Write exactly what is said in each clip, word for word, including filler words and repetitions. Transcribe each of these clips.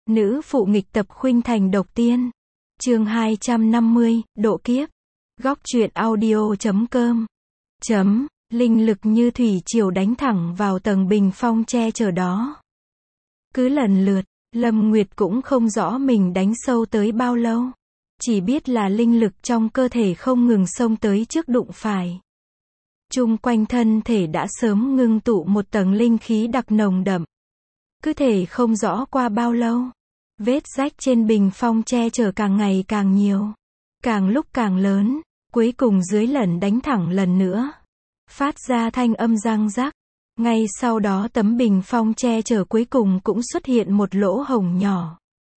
Nữ phụ nghịch tập khuynh thành độc tiên. Chương hai trăm năm mươi, độ kiếp. Góc truyện audio chấm com. Chấm, linh lực như thủy triều đánh thẳng vào tầng bình phong che chở đó. Cứ lần lượt, Lâm Nguyệt cũng không rõ mình đánh sâu tới bao lâu. Chỉ biết là linh lực trong cơ thể không ngừng xông tới trước đụng phải. Chung quanh thân thể đã sớm ngưng tụ một tầng linh khí đặc nồng đậm. Cứ thể không rõ qua bao lâu. Vết rách trên bình phong che chở càng ngày càng nhiều. Càng lúc càng lớn. Cuối cùng dưới lần đánh thẳng lần nữa. Phát ra thanh âm răng rắc. Ngay sau đó tấm bình phong che chở cuối cùng cũng xuất hiện một lỗ hổng nhỏ.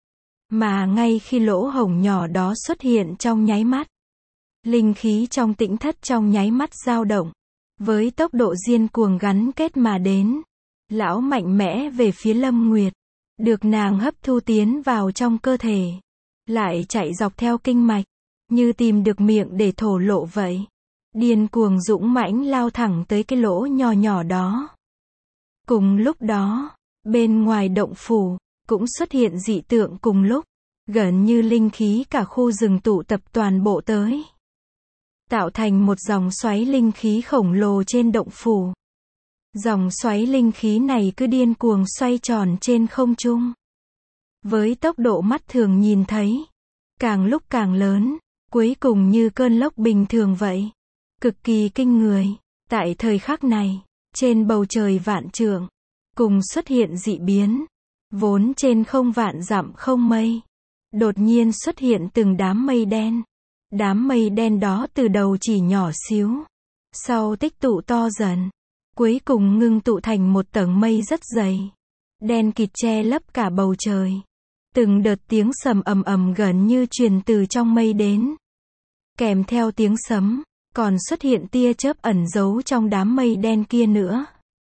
Mà ngay khi lỗ hổng nhỏ đó xuất hiện trong nháy mắt. Linh khí trong tĩnh thất trong nháy mắt dao động. Với tốc độ điên cuồng gắn kết mà đến. Lão mạnh mẽ về phía Lâm Nguyệt. Được nàng hấp thu tiến vào trong cơ thể. Lại chạy dọc theo kinh mạch. Như tìm được miệng để thổ lộ vậy. Điên cuồng dũng mãnh lao thẳng tới cái lỗ nhỏ nhỏ đó. Cùng lúc đó, bên ngoài động phủ, cũng xuất hiện dị tượng cùng lúc. Gần như linh khí cả khu rừng tụ tập toàn bộ tới. Tạo thành một dòng xoáy linh khí khổng lồ trên động phủ. Dòng xoáy linh khí này cứ điên cuồng xoay tròn trên không trung. Với tốc độ mắt thường nhìn thấy. Càng lúc càng lớn. Cuối cùng như cơn lốc bình thường vậy. Cực kỳ kinh người. Tại thời khắc này. Trên bầu trời vạn trượng. Cùng xuất hiện dị biến. Vốn trên không vạn dặm không mây. Đột nhiên xuất hiện từng đám mây đen. Đám mây đen đó từ đầu chỉ nhỏ xíu. Sau tích tụ to dần. Cuối cùng ngưng tụ thành một tầng mây rất dày. Đen kịt che lấp cả bầu trời. Từng đợt tiếng sầm ầm ầm gần như truyền từ trong mây đến. Kèm theo tiếng sấm, còn xuất hiện tia chớp ẩn giấu trong đám mây đen kia nữa.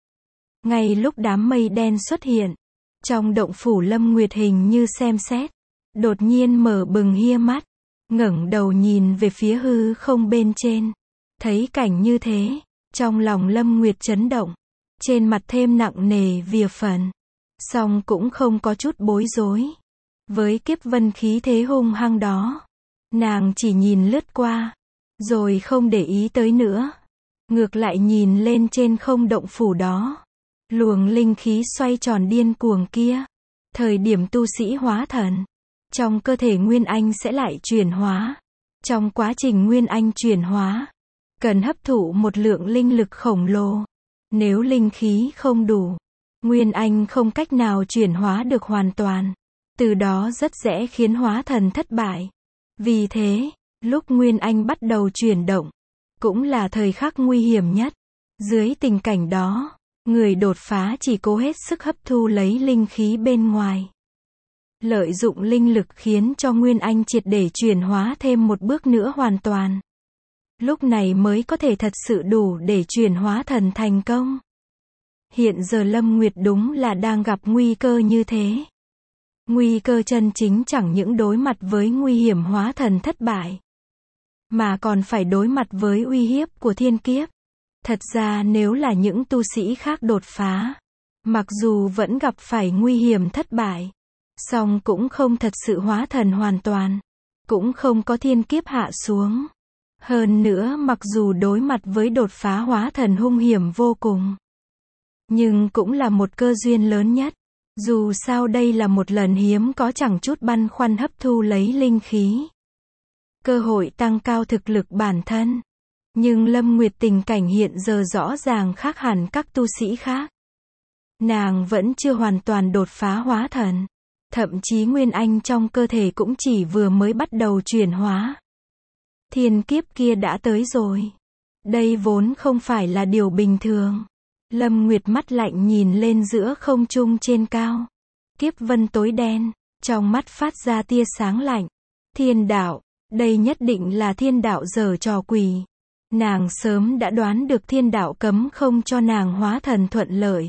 Ngay lúc đám mây đen xuất hiện, trong động phủ Lâm Nguyệt hình như xem xét. Đột nhiên mở bừng hia mắt, ngẩng đầu nhìn về phía hư không bên trên. Thấy cảnh như thế, trong lòng Lâm Nguyệt chấn động. Trên mặt thêm nặng nề vìa phần. Song cũng không có chút bối rối. Với kiếp vân khí thế hung hăng đó. Nàng chỉ nhìn lướt qua. Rồi không để ý tới nữa. Ngược lại nhìn lên trên không động phủ đó. Luồng linh khí xoay tròn điên cuồng kia. Thời điểm tu sĩ hóa thần. Trong cơ thể Nguyên Anh sẽ lại chuyển hóa. Trong quá trình Nguyên Anh chuyển hóa. Cần hấp thụ một lượng linh lực khổng lồ. Nếu linh khí không đủ. Nguyên Anh không cách nào chuyển hóa được hoàn toàn. Từ đó rất dễ khiến hóa thần thất bại. Vì thế, lúc Nguyên Anh bắt đầu chuyển động, cũng là thời khắc nguy hiểm nhất. Dưới tình cảnh đó, người đột phá chỉ cố hết sức hấp thu lấy linh khí bên ngoài. Lợi dụng linh lực khiến cho Nguyên Anh triệt để chuyển hóa thêm một bước nữa hoàn toàn. Lúc này mới có thể thật sự đủ để chuyển hóa thần thành công. Hiện giờ Lâm Nguyệt đúng là đang gặp nguy cơ như thế. Nguy cơ chân chính chẳng những đối mặt với nguy hiểm hóa thần thất bại. Mà còn phải đối mặt với uy hiếp của thiên kiếp. Thật ra nếu là những tu sĩ khác đột phá. Mặc dù vẫn gặp phải nguy hiểm thất bại. Song cũng không thật sự hóa thần hoàn toàn. Cũng không có thiên kiếp hạ xuống. Hơn nữa mặc dù đối mặt với đột phá hóa thần hung hiểm vô cùng. Nhưng cũng là một cơ duyên lớn nhất. Dù sao đây là một lần hiếm có chẳng chút băn khoăn hấp thu lấy linh khí. Cơ hội tăng cao thực lực bản thân. Nhưng Lâm Nguyệt tình cảnh hiện giờ rõ ràng khác hẳn các tu sĩ khác. Nàng vẫn chưa hoàn toàn đột phá hóa thần. Thậm chí Nguyên Anh trong cơ thể cũng chỉ vừa mới bắt đầu chuyển hóa. Thiên kiếp kia đã tới rồi. Đây vốn không phải là điều bình thường. Lâm Nguyệt mắt lạnh nhìn lên giữa không trung trên cao. Kiếp vân tối đen, trong mắt phát ra tia sáng lạnh. Thiên đạo, đây nhất định là thiên đạo giở trò quỷ. Nàng sớm đã đoán được thiên đạo cấm không cho nàng hóa thần thuận lợi.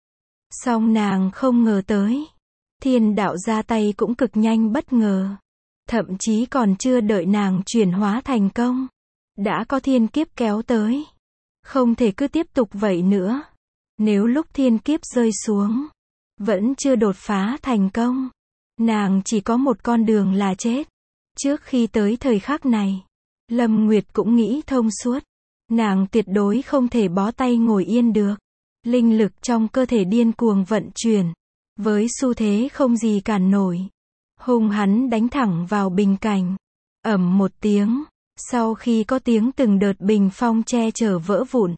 Song nàng không ngờ tới. Thiên đạo ra tay cũng cực nhanh bất ngờ. Thậm chí còn chưa đợi nàng chuyển hóa thành công. Đã có thiên kiếp kéo tới. Không thể cứ tiếp tục vậy nữa. Nếu lúc thiên kiếp rơi xuống, vẫn chưa đột phá thành công, Nàng chỉ có một con đường là chết. Trước khi tới thời khắc này, Lâm Nguyệt cũng nghĩ thông suốt. Nàng tuyệt đối không thể bó tay ngồi yên được. Linh lực trong cơ thể điên cuồng vận chuyển. Với xu thế không gì cản nổi. Hung hắn đánh thẳng vào bình cảnh. Ầm một tiếng. Sau khi có tiếng từng đợt bình phong che chở vỡ vụn,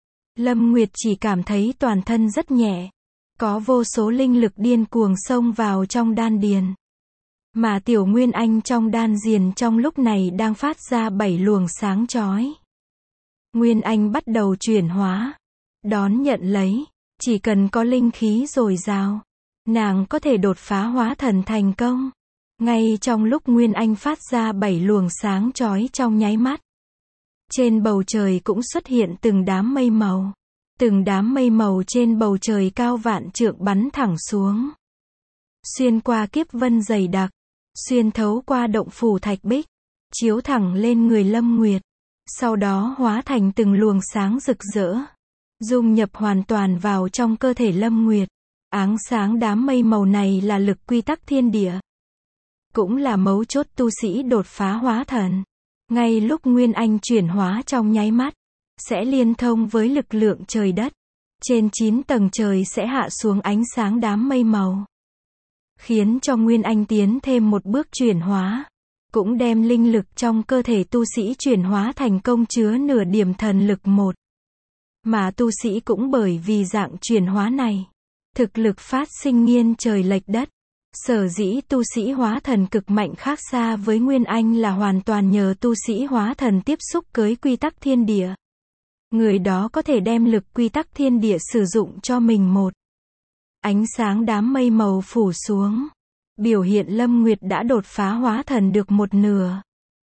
Lâm Nguyệt chỉ cảm thấy toàn thân rất nhẹ. Có vô số linh lực điên cuồng xông vào trong đan điền. Mà tiểu Nguyên Anh trong đan điền trong lúc này đang phát ra bảy luồng sáng chói. Nguyên Anh bắt đầu chuyển hóa. Đón nhận lấy. Chỉ cần có linh khí dồi dào, nàng có thể đột phá hóa thần thành công. Ngay trong lúc Nguyên Anh phát ra bảy luồng sáng chói trong nháy mắt, trên bầu trời cũng xuất hiện từng đám mây màu. Từng đám mây màu trên bầu trời cao vạn trượng bắn thẳng xuống. Xuyên qua kiếp vân dày đặc, xuyên thấu qua động phủ thạch bích, chiếu thẳng lên người Lâm Nguyệt. Sau đó hóa thành từng luồng sáng rực rỡ, dung nhập hoàn toàn vào trong cơ thể Lâm Nguyệt. Áng sáng đám mây màu này là lực quy tắc thiên địa. Cũng là mấu chốt tu sĩ đột phá hóa thần. Ngay lúc Nguyên Anh chuyển hóa trong nháy mắt, sẽ liên thông với lực lượng trời đất. Trên chín tầng trời sẽ hạ xuống ánh sáng đám mây màu. Khiến cho Nguyên Anh tiến thêm một bước chuyển hóa. Cũng đem linh lực trong cơ thể tu sĩ chuyển hóa thành công chứa nửa điểm thần lực một. Mà tu sĩ cũng bởi vì dạng chuyển hóa này, thực lực phát sinh nghiêng trời lệch đất. Sở dĩ tu sĩ hóa thần cực mạnh khác xa với Nguyên Anh là hoàn toàn nhờ tu sĩ hóa thần tiếp xúc với quy tắc thiên địa. Người đó có thể đem lực quy tắc thiên địa sử dụng cho mình một. Ánh sáng đám mây màu phủ xuống. Biểu hiện Lâm Nguyệt đã đột phá hóa thần được một nửa.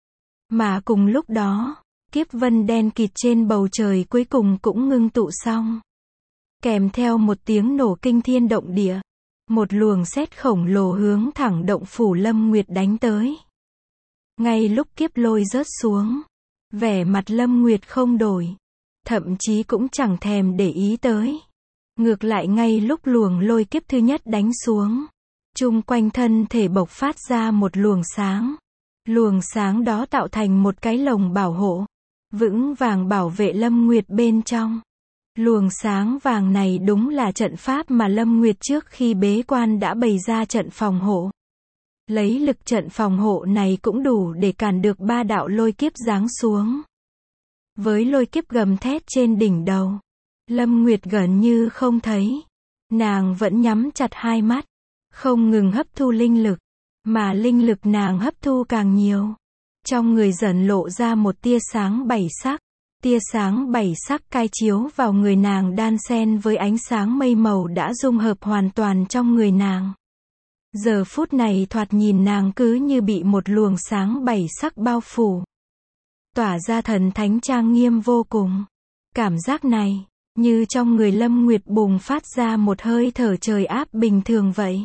Mà cùng lúc đó, kiếp vân đen kịt trên bầu trời cuối cùng cũng ngưng tụ xong. Kèm theo một tiếng nổ kinh thiên động địa. Một luồng sét khổng lồ hướng thẳng động phủ Lâm Nguyệt đánh tới. Ngay lúc kiếp lôi rớt xuống, vẻ mặt Lâm Nguyệt không đổi. Thậm chí cũng chẳng thèm để ý tới. Ngược lại ngay lúc luồng lôi kiếp thứ nhất đánh xuống, chung quanh thân thể bộc phát ra một luồng sáng. Luồng sáng đó tạo thành một cái lồng bảo hộ, vững vàng bảo vệ Lâm Nguyệt bên trong. Luồng sáng vàng này đúng là trận pháp mà Lâm Nguyệt trước khi bế quan đã bày ra trận phòng hộ. Lấy lực trận phòng hộ này cũng đủ để cản được ba đạo lôi kiếp giáng xuống. Với lôi kiếp gầm thét trên đỉnh đầu, Lâm Nguyệt gần như không thấy. Nàng vẫn nhắm chặt hai mắt, không ngừng hấp thu linh lực, mà linh lực nàng hấp thu càng nhiều. Trong người dần lộ ra một tia sáng bảy sắc. Tia sáng bảy sắc cai chiếu vào người nàng đan xen với ánh sáng mây màu đã dung hợp hoàn toàn trong người nàng. Giờ phút này thoạt nhìn nàng cứ như bị một luồng sáng bảy sắc bao phủ. Tỏa ra thần thánh trang nghiêm vô cùng. Cảm giác này, như trong người Lâm Nguyệt bùng phát ra một hơi thở trời áp bình thường vậy.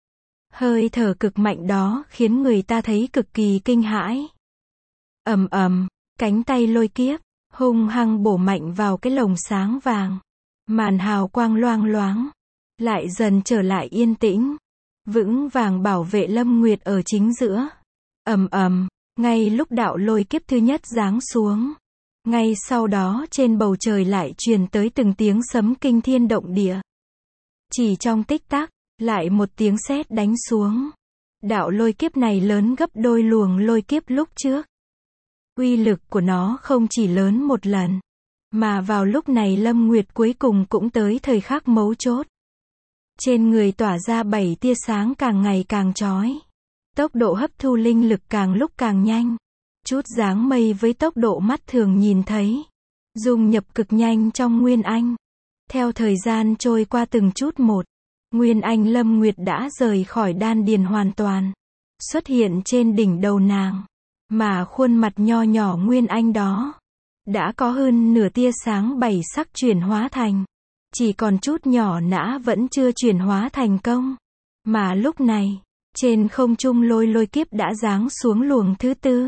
Hơi thở cực mạnh đó khiến người ta thấy cực kỳ kinh hãi. Ầm ầm, cánh tay lôi kiếp hung hăng bổ mạnh vào cái lồng sáng vàng. Màn hào quang loang loáng, lại dần trở lại yên tĩnh, vững vàng bảo vệ Lâm Nguyệt ở chính giữa. Ầm ầm, ngay lúc đạo lôi kiếp thứ nhất giáng xuống, ngay sau đó trên bầu trời lại truyền tới từng tiếng sấm kinh thiên động địa. Chỉ trong tích tắc, lại một tiếng sét đánh xuống. Đạo lôi kiếp này lớn gấp đôi luồng lôi kiếp lúc trước. Uy lực của nó không chỉ lớn một lần, mà vào lúc này Lâm Nguyệt cuối cùng cũng tới thời khắc mấu chốt. Trên người tỏa ra bảy tia sáng càng ngày càng chói. Tốc độ hấp thu linh lực càng lúc càng nhanh. Chút dáng mây với tốc độ mắt thường nhìn thấy, dung nhập cực nhanh trong Nguyên Anh. Theo thời gian trôi qua từng chút một, Nguyên Anh Lâm Nguyệt đã rời khỏi đan điền hoàn toàn, xuất hiện trên đỉnh đầu nàng. Mà khuôn mặt nho nhỏ Nguyên Anh đó, đã có hơn nửa tia sáng bảy sắc chuyển hóa thành. Chỉ còn chút nhỏ nã vẫn chưa chuyển hóa thành công. Mà lúc này, trên không trung lôi lôi kiếp đã giáng xuống luồng thứ tư.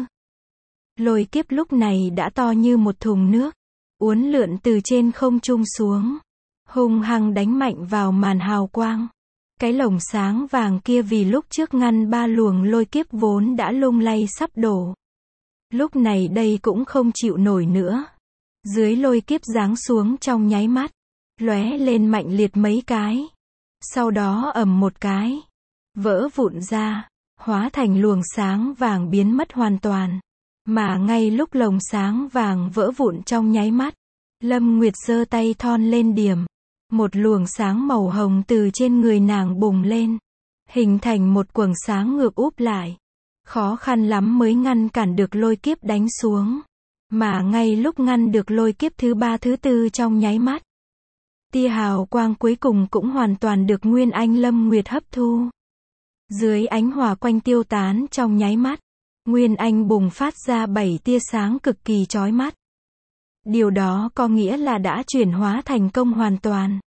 Lôi kiếp lúc này đã to như một thùng nước, uốn lượn từ trên không trung xuống, hung hăng đánh mạnh vào màn hào quang. Cái lồng sáng vàng kia vì lúc trước ngăn ba luồng lôi kiếp vốn đã lung lay sắp đổ. Lúc này đây cũng không chịu nổi nữa. Dưới lôi kiếp giáng xuống trong nháy mắt, lóe lên mạnh liệt mấy cái. Sau đó ầm một cái, vỡ vụn ra, hóa thành luồng sáng vàng biến mất hoàn toàn. Mà ngay lúc lồng sáng vàng vỡ vụn trong nháy mắt, Lâm Nguyệt giơ tay thon lên điểm. Một luồng sáng màu hồng từ trên người nàng bùng lên, hình thành một quầng sáng ngược úp lại. Khó khăn lắm mới ngăn cản được lôi kiếp đánh xuống. Mà ngay lúc ngăn được lôi kiếp thứ ba thứ tư trong nháy mắt, tia hào quang cuối cùng cũng hoàn toàn được Nguyên Anh Lâm Nguyệt hấp thu. Dưới ánh hỏa quanh tiêu tán trong nháy mắt, Nguyên Anh bùng phát ra bảy tia sáng cực kỳ chói mắt. Điều đó có nghĩa là đã chuyển hóa thành công hoàn toàn.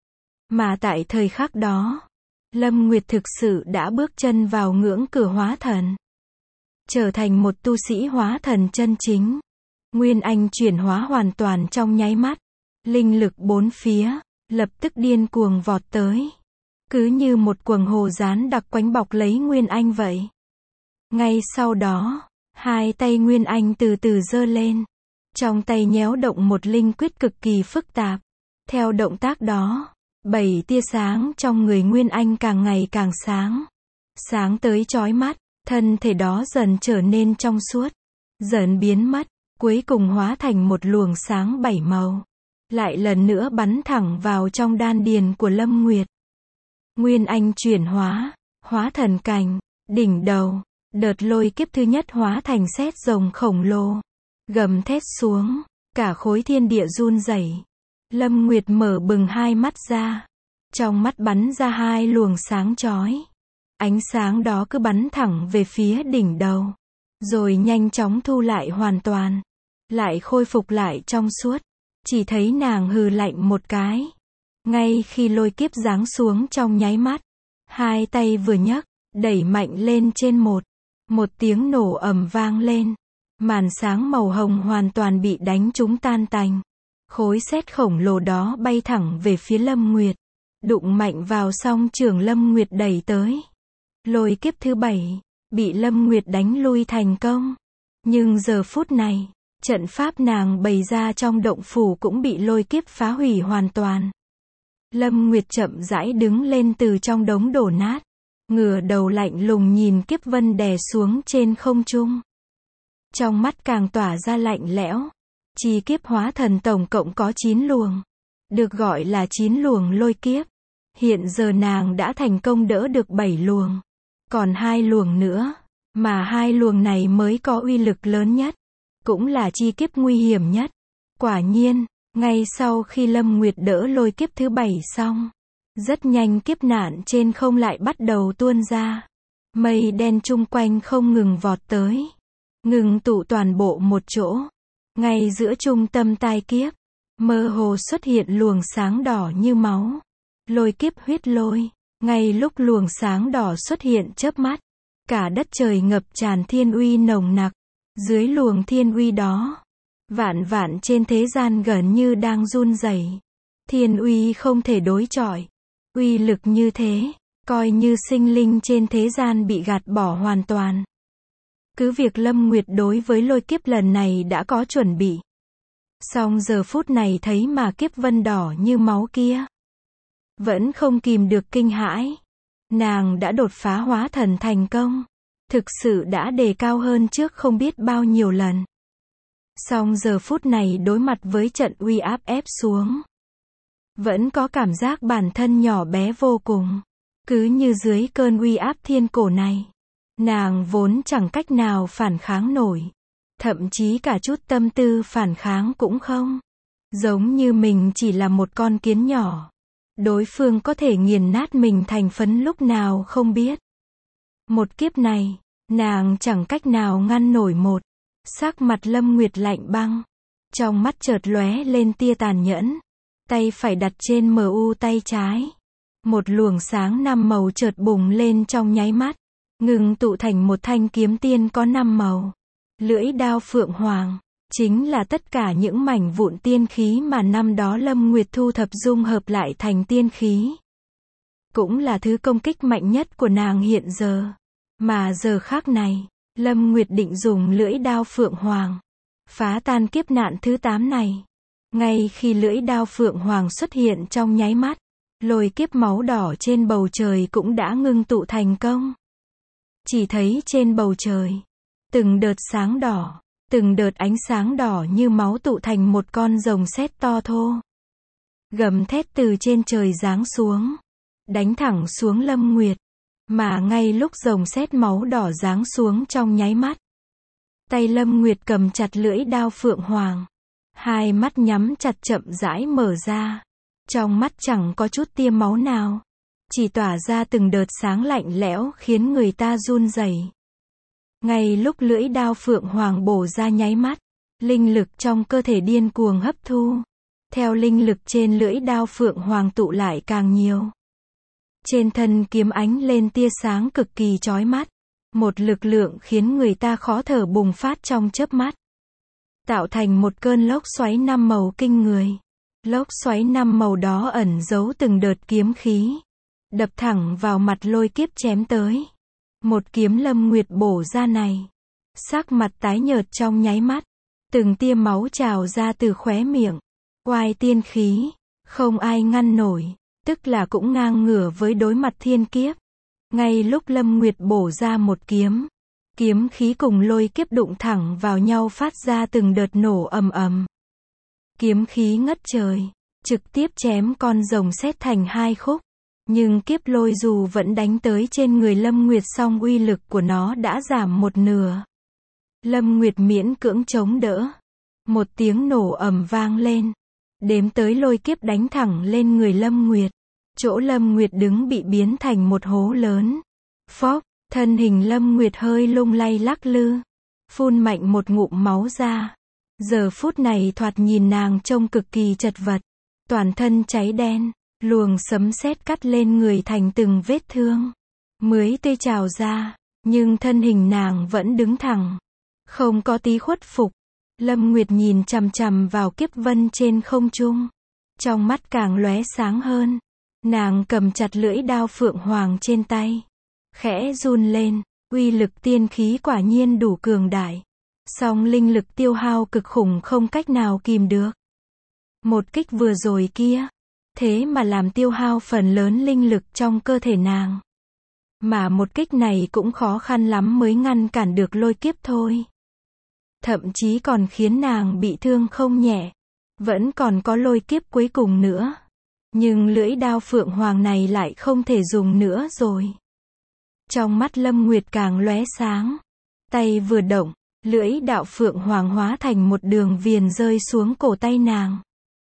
Mà tại thời khắc đó, Lâm Nguyệt thực sự đã bước chân vào ngưỡng cửa hóa thần. Trở thành một tu sĩ hóa thần chân chính. Nguyên Anh chuyển hóa hoàn toàn trong nháy mắt. Linh lực bốn phía, lập tức điên cuồng vọt tới. Cứ như một quầng hồ rán đặc quánh bọc lấy Nguyên Anh vậy. Ngay sau đó, hai tay Nguyên Anh từ từ giơ lên. Trong tay nhéo động một linh quyết cực kỳ phức tạp. Theo động tác đó, bảy tia sáng trong người Nguyên Anh càng ngày càng sáng. Sáng tới chói mắt, thân thể đó dần trở nên trong suốt. Dần biến mất, cuối cùng hóa thành một luồng sáng bảy màu. Lại lần nữa bắn thẳng vào trong đan điền của Lâm Nguyệt. Nguyên Anh chuyển hóa, hóa thần cảnh, đỉnh đầu. Đợt lôi kiếp thứ nhất hóa thành sét rồng khổng lồ. Gầm thét xuống, cả khối thiên địa run rẩy. Lâm Nguyệt mở bừng hai mắt ra. Trong mắt bắn ra hai luồng sáng chói. Ánh sáng đó cứ bắn thẳng về phía đỉnh đầu. Rồi nhanh chóng thu lại hoàn toàn. Lại khôi phục lại trong suốt. Chỉ thấy nàng hừ lạnh một cái. Ngay khi lôi kiếp giáng xuống trong nháy mắt. Hai tay vừa nhấc, đẩy mạnh lên trên một. Một tiếng nổ ầm vang lên. Màn sáng màu hồng hoàn toàn bị đánh trúng tan tành. Khối sét khổng lồ đó bay thẳng về phía Lâm Nguyệt. Đụng mạnh vào song trưởng Lâm Nguyệt đẩy tới. Lôi kiếp thứ bảy, bị Lâm Nguyệt đánh lui thành công. Nhưng giờ phút này, trận pháp nàng bày ra trong động phủ cũng bị lôi kiếp phá hủy hoàn toàn. Lâm Nguyệt chậm rãi đứng lên từ trong đống đổ nát. Ngửa đầu lạnh lùng nhìn kiếp vân đè xuống trên không trung. Trong mắt càng tỏa ra lạnh lẽo. Chi kiếp hóa thần tổng cộng có chín luồng. Được gọi là chín luồng lôi kiếp. Hiện giờ nàng đã thành công đỡ được bảy luồng. Còn hai luồng nữa. Mà hai luồng này mới có uy lực lớn nhất. Cũng là chi kiếp nguy hiểm nhất. Quả nhiên, ngay sau khi Lâm Nguyệt đỡ lôi kiếp thứ bảy xong. Rất nhanh kiếp nạn trên không lại bắt đầu tuôn ra. Mây đen chung quanh không ngừng vọt tới. Ngừng tụ toàn bộ một chỗ. Ngay giữa trung tâm tai kiếp, mơ hồ xuất hiện luồng sáng đỏ như máu. Lôi kiếp huyết lôi. Ngay lúc luồng sáng đỏ xuất hiện chớp mắt, cả đất trời ngập tràn thiên uy nồng nặc. Dưới luồng thiên uy đó, vạn vạn trên thế gian gần như đang run rẩy. Thiên uy không thể đối chọi. Uy lực như thế, coi như sinh linh trên thế gian bị gạt bỏ hoàn toàn. Cứ việc Lâm Nguyệt đối với lôi kiếp lần này đã có chuẩn bị. Song giờ phút này thấy mà kiếp vân đỏ như máu kia. Vẫn không kìm được kinh hãi. Nàng đã đột phá hóa thần thành công. Thực sự đã đề cao hơn trước không biết bao nhiêu lần. Song giờ phút này đối mặt với trận uy áp ép xuống. Vẫn có cảm giác bản thân nhỏ bé vô cùng. Cứ như dưới cơn uy áp thiên cổ này. Nàng vốn chẳng cách nào phản kháng nổi. Thậm chí cả chút tâm tư phản kháng cũng không. Giống như mình chỉ là một con kiến nhỏ. Đối phương có thể nghiền nát mình thành phấn lúc nào không biết. Một kiếp này, nàng chẳng cách nào ngăn nổi một. Sắc mặt Lâm Nguyệt lạnh băng. Trong mắt chợt lóe lên tia tàn nhẫn. Tay phải đặt trên mờ u tay trái. Một luồng sáng năm màu chợt bùng lên trong nháy mắt. Ngừng tụ thành một thanh kiếm tiên có năm màu. Lưỡi đao phượng hoàng. Chính là tất cả những mảnh vụn tiên khí mà năm đó Lâm Nguyệt thu thập dung hợp lại thành tiên khí. cũng là thứ công kích mạnh nhất của nàng hiện giờ. Mà giờ khắc này, Lâm Nguyệt định dùng lưỡi đao Phượng Hoàng, phá tan kiếp nạn thứ tám này. Ngay khi lưỡi đao Phượng Hoàng xuất hiện trong nháy mắt, lôi kiếp máu đỏ trên bầu trời cũng đã ngưng tụ thành công. Chỉ thấy trên bầu trời, từng đợt sáng đỏ, từng đợt ánh sáng đỏ như máu tụ thành một con rồng sét to thô. Gầm thét từ trên trời giáng xuống, đánh thẳng xuống Lâm Nguyệt. Mà ngay lúc rồng sét máu đỏ giáng xuống trong nháy mắt, tay Lâm Nguyệt cầm chặt lưỡi đao Phượng Hoàng, hai mắt nhắm chặt chậm rãi mở ra. Trong mắt chẳng có chút tia máu nào, chỉ tỏa ra từng đợt sáng lạnh lẽo khiến người ta run rẩy. Ngay lúc lưỡi đao Phượng Hoàng bổ ra nháy mắt, linh lực trong cơ thể điên cuồng hấp thu. Theo linh lực trên lưỡi đao Phượng Hoàng tụ lại càng nhiều, trên thân kiếm ánh lên tia sáng cực kỳ chói mắt. Một lực lượng khiến người ta khó thở bùng phát trong chớp mắt, tạo thành một cơn lốc xoáy năm màu kinh người. Lốc xoáy năm màu đó ẩn giấu từng đợt kiếm khí, đập thẳng vào mặt lôi kiếp chém tới. Một kiếm Lâm Nguyệt bổ ra này, sắc mặt tái nhợt trong nháy mắt, từng tia máu trào ra từ khóe miệng. Oai tiên khí, không ai ngăn nổi, tức là cũng ngang ngửa với đối mặt thiên kiếp. Ngay lúc Lâm Nguyệt bổ ra một kiếm, kiếm khí cùng lôi kiếp đụng thẳng vào nhau phát ra từng đợt nổ ầm ầm. Kiếm khí ngất trời, trực tiếp chém con rồng sét thành hai khúc. Nhưng kiếp lôi dù vẫn đánh tới trên người Lâm Nguyệt, song uy lực của nó đã giảm một nửa. Lâm Nguyệt miễn cưỡng chống đỡ. Một tiếng nổ ầm vang lên, đếm tới lôi kiếp đánh thẳng lên người Lâm Nguyệt. Chỗ Lâm Nguyệt đứng bị biến thành một hố lớn. Phốc, thân hình Lâm Nguyệt hơi lung lay lắc lư, phun mạnh một ngụm máu ra. Giờ phút này thoạt nhìn nàng trông cực kỳ chật vật, toàn thân cháy đen, luồng sấm sét cắt lên người thành từng vết thương. Mới tê trào ra, nhưng thân hình nàng vẫn đứng thẳng, không có tí khuất phục. Lâm Nguyệt nhìn chằm chằm vào kiếp vân trên không trung, trong mắt càng lóe sáng hơn. Nàng cầm chặt lưỡi đao Phượng Hoàng trên tay, khẽ run lên. Uy lực tiên khí quả nhiên đủ cường đại, song linh lực tiêu hao cực khủng không cách nào kìm được. Một kích vừa rồi kia, thế mà làm tiêu hao phần lớn linh lực trong cơ thể nàng. Mà một kích này cũng khó khăn lắm mới ngăn cản được lôi kiếp thôi. Thậm chí còn khiến nàng bị thương không nhẹ. Vẫn còn có lôi kiếp cuối cùng nữa. Nhưng lưỡi đao Phượng Hoàng này lại không thể dùng nữa rồi. Trong mắt Lâm Nguyệt càng lóe sáng. Tay vừa động, lưỡi đạo Phượng Hoàng hóa thành một đường viền rơi xuống cổ tay nàng.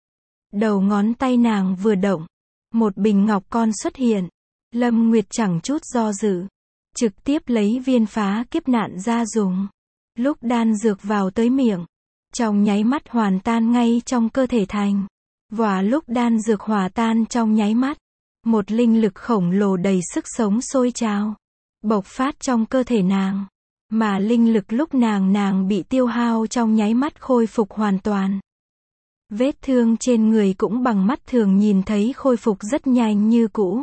Đầu ngón tay nàng vừa động, một bình ngọc con xuất hiện. Lâm Nguyệt chẳng chút do dự, trực tiếp lấy viên phá kiếp nạn ra dùng. Lúc đan dược vào tới miệng, trong nháy mắt hoàn tan ngay trong cơ thể thành. Và lúc đan dược hòa tan trong nháy mắt, một linh lực khổng lồ đầy sức sống sôi trào, bộc phát trong cơ thể nàng. Mà linh lực lúc nàng nàng bị tiêu hao trong nháy mắt khôi phục hoàn toàn. Vết thương trên người cũng bằng mắt thường nhìn thấy khôi phục rất nhanh như cũ.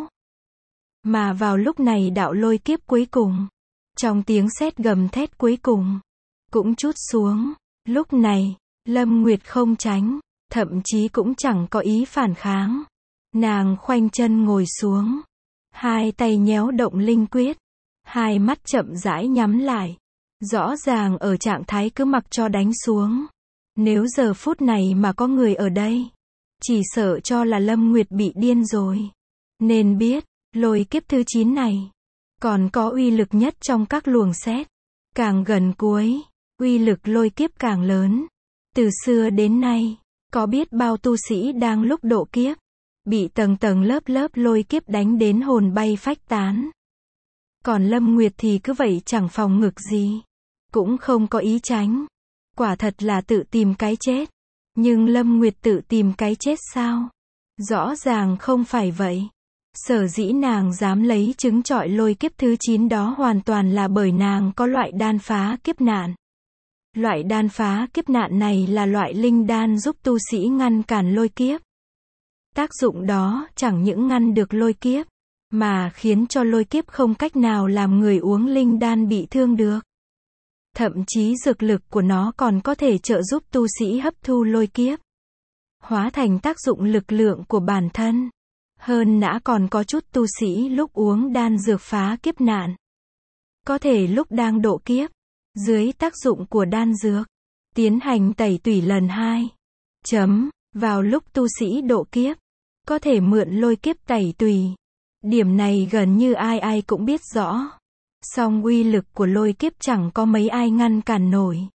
Mà vào lúc này đạo lôi kiếp cuối cùng, trong tiếng sét gầm thét cuối cùng, cũng trút xuống. Lúc này, Lâm Nguyệt không tránh, thậm chí cũng chẳng có ý phản kháng. Nàng khoanh chân ngồi xuống, hai tay nhéo động linh quyết, hai mắt chậm rãi nhắm lại. Rõ ràng ở trạng thái cứ mặc cho đánh xuống. Nếu giờ phút này mà có người ở đây, chỉ sợ cho là Lâm Nguyệt bị điên rồi. Nên biết, lôi kiếp thứ chín này, còn có uy lực nhất trong các luồng sét. Càng gần cuối, uy lực lôi kiếp càng lớn. Từ xưa đến nay, có biết bao tu sĩ đang lúc độ kiếp, bị tầng tầng lớp lớp lôi kiếp đánh đến hồn bay phách tán. Còn Lâm Nguyệt thì cứ vậy chẳng phòng ngực gì, cũng không có ý tránh. Quả thật là tự tìm cái chết. Nhưng Lâm Nguyệt tự tìm cái chết sao? Rõ ràng không phải vậy. Sở dĩ nàng dám lấy trứng trọi lôi kiếp thứ chín đó hoàn toàn là bởi nàng có loại đan phá kiếp nạn. Loại đan phá kiếp nạn này là loại linh đan giúp tu sĩ ngăn cản lôi kiếp. Tác dụng đó chẳng những ngăn được lôi kiếp, mà khiến cho lôi kiếp không cách nào làm người uống linh đan bị thương được. Thậm chí dược lực của nó còn có thể trợ giúp tu sĩ hấp thu lôi kiếp, hóa thành tác dụng lực lượng của bản thân. Hơn nữa còn có chút tu sĩ lúc uống đan dược phá kiếp nạn, có thể lúc đang độ kiếp, dưới tác dụng của đan dược, tiến hành tẩy tủy lần hai. Chấm, vào lúc tu sĩ độ kiếp, có thể mượn lôi kiếp tẩy tủy. Điểm này gần như ai ai cũng biết rõ. Song uy lực của lôi kiếp chẳng có mấy ai ngăn cản nổi.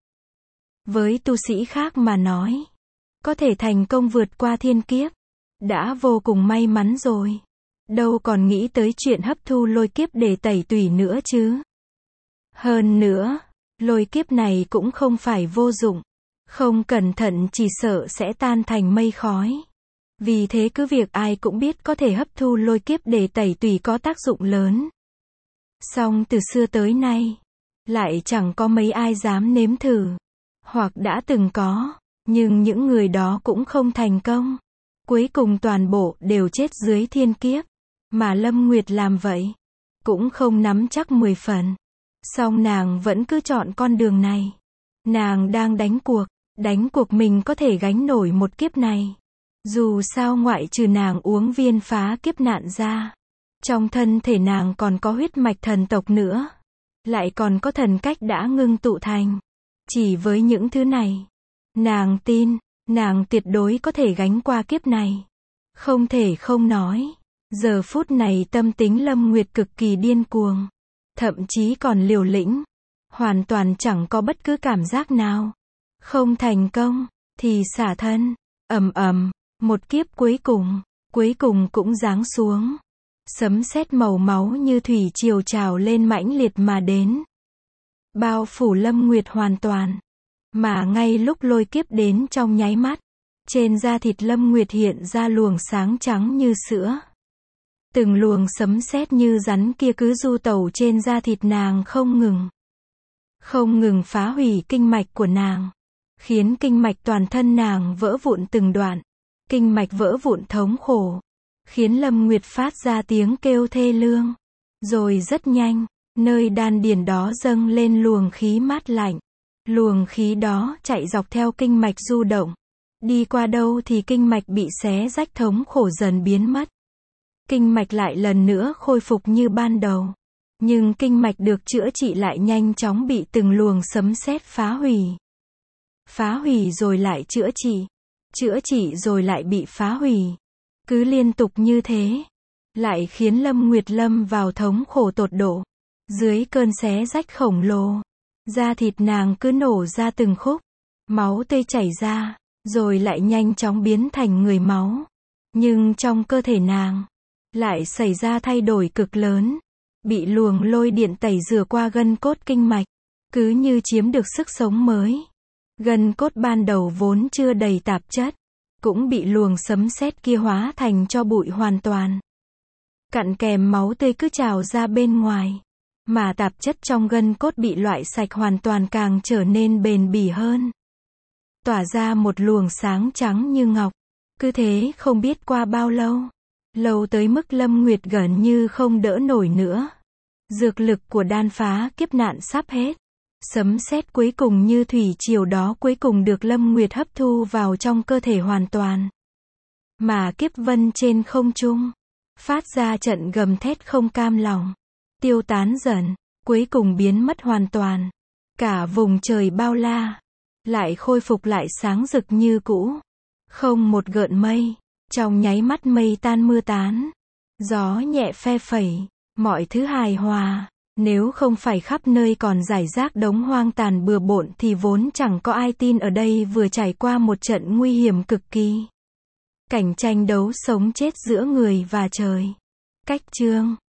Với tu sĩ khác mà nói, có thể thành công vượt qua thiên kiếp, đã vô cùng may mắn rồi. Đâu còn nghĩ tới chuyện hấp thu lôi kiếp để tẩy tủy nữa chứ. Hơn nữa, lôi kiếp này cũng không phải vô dụng. Không cẩn thận chỉ sợ sẽ tan thành mây khói. Vì thế cứ việc ai cũng biết có thể hấp thu lôi kiếp để tẩy tủy có tác dụng lớn. Song từ xưa tới nay, lại chẳng có mấy ai dám nếm thử. Hoặc đã từng có, nhưng những người đó cũng không thành công. Cuối cùng toàn bộ đều chết dưới thiên kiếp. Mà Lâm Nguyệt làm vậy, cũng không nắm chắc mười phần. Song nàng vẫn cứ chọn con đường này. Nàng đang đánh cuộc, đánh cuộc mình có thể gánh nổi một kiếp này. Dù sao ngoại trừ nàng uống viên phá kiếp nạn ra, trong thân thể nàng còn có huyết mạch thần tộc nữa. Lại còn có thần cách đã ngưng tụ thành. Chỉ với những thứ này, nàng tin, nàng tuyệt đối có thể gánh qua kiếp này. Không thể không nói, giờ phút này tâm tính Lâm Nguyệt cực kỳ điên cuồng. Thậm chí còn liều lĩnh. Hoàn toàn chẳng có bất cứ cảm giác nào. Không thành công, thì xả thân. Ầm ầm, một kiếp cuối cùng, cuối cùng cũng giáng xuống. Sấm sét màu máu như thủy triều trào lên mãnh liệt mà đến. Bao phủ Lâm Nguyệt hoàn toàn. Mà ngay lúc lôi kiếp đến trong nháy mắt, trên da thịt Lâm Nguyệt hiện ra luồng sáng trắng như sữa. Từng luồng sấm sét như rắn kia cứ du tẩu trên da thịt nàng không ngừng. Không ngừng phá hủy kinh mạch của nàng. Khiến kinh mạch toàn thân nàng vỡ vụn từng đoạn. Kinh mạch vỡ vụn thống khổ. Khiến Lâm Nguyệt phát ra tiếng kêu thê lương. Rồi rất nhanh, nơi đan điền đó dâng lên luồng khí mát lạnh. Luồng khí đó chạy dọc theo kinh mạch du động. Đi qua đâu thì kinh mạch bị xé rách thống khổ dần biến mất. Kinh mạch lại lần nữa khôi phục như ban đầu. Nhưng kinh mạch được chữa trị lại nhanh chóng bị từng luồng sấm sét phá hủy. Phá hủy rồi lại chữa trị. Chữa trị rồi lại bị phá hủy. Cứ liên tục như thế. Lại khiến Lâm Nguyệt lâm vào thống khổ tột độ. Dưới cơn xé rách khổng lồ. Da thịt nàng cứ nổ ra từng khúc. Máu tươi chảy ra. Rồi lại nhanh chóng biến thành người máu. Nhưng trong cơ thể nàng lại xảy ra thay đổi cực lớn. Bị luồng lôi điện tẩy rửa qua gân cốt kinh mạch. Cứ như chiếm được sức sống mới. Gân cốt ban đầu vốn chưa đầy tạp chất. Cũng bị luồng sấm sét kia hóa thành cho bụi hoàn toàn. Cặn kèm máu tươi cứ trào ra bên ngoài. Mà tạp chất trong gân cốt bị loại sạch hoàn toàn càng trở nên bền bỉ hơn. Tỏa ra một luồng sáng trắng như ngọc. Cứ thế không biết qua bao lâu. Lâu tới mức Lâm Nguyệt gần như không đỡ nổi nữa. Dược lực của đan phá kiếp nạn sắp hết. Sấm sét cuối cùng như thủy triều đó cuối cùng được Lâm Nguyệt hấp thu vào trong cơ thể hoàn toàn. Mà kiếp vân trên không trung phát ra trận gầm thét không cam lòng. Tiêu tán dần, cuối cùng biến mất hoàn toàn. Cả vùng trời bao la lại khôi phục lại sáng rực như cũ. Không một gợn mây. Trong nháy mắt mây tan mưa tán. Gió nhẹ phe phẩy. Mọi thứ hài hòa. Nếu không phải khắp nơi còn rải rác đống hoang tàn bừa bộn thì vốn chẳng có ai tin ở đây vừa trải qua một trận nguy hiểm cực kỳ. Cảnh tranh đấu sống chết giữa người và trời. Cách chương